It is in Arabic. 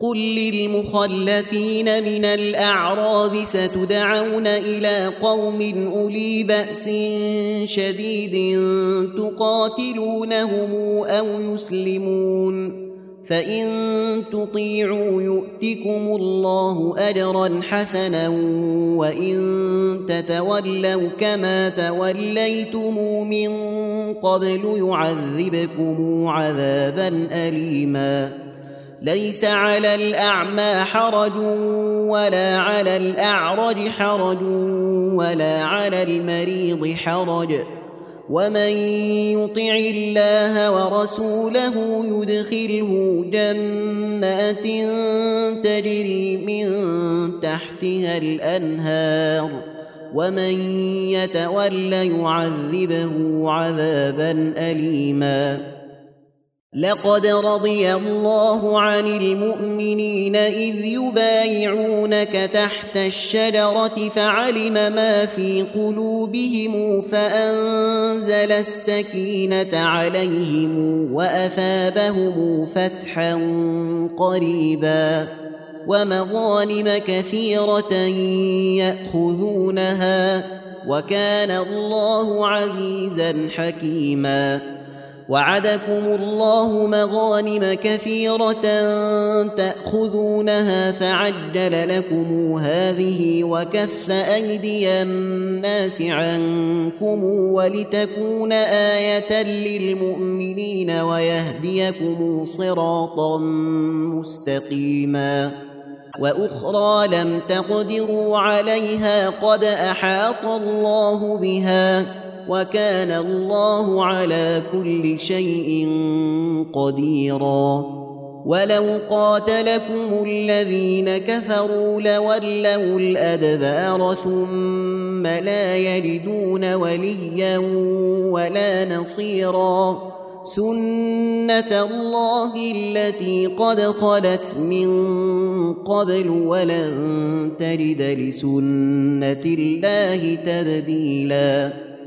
قل للمخلفين من الأعراب ستدعون إلى قوم أولي بأس شديد تقاتلونهم أو يسلمون فإن تطيعوا يؤتكم الله أجرا حسنا وإن تتولوا كما توليتم من قبل يعذبكم عذابا أليما ليس على الأعمى حرج ولا على الأعرج حرج ولا على المريض حرج ومن يطع الله ورسوله يدخله جنات تجري من تحتها الأنهار ومن يتول يعذبه عذابا أليما لقد رضي الله عن المؤمنين إذ يبايعونك تحت الشجرة فعلم ما في قلوبهم فأنزل السكينة عليهم وأثابهم فتحا قريبا ومغانم كثيرة يأخذونها وكان الله عزيزا حكيما وعدكم الله مغانم كثيرة تأخذونها فعجل لكم هذه وكف أيدي الناس عنكم ولتكون آية للمؤمنين ويهديكم صراطا مستقيما وأخرى لم تقدروا عليها قد أحاط الله بها وكان الله على كل شيء قديرا ولو قاتلكم الذين كفروا لولوا الأدبار ثم لا يجدون وليا ولا نصيرا سنة الله التي قد خلت من قبل ولن تجد لسنة الله تبديلا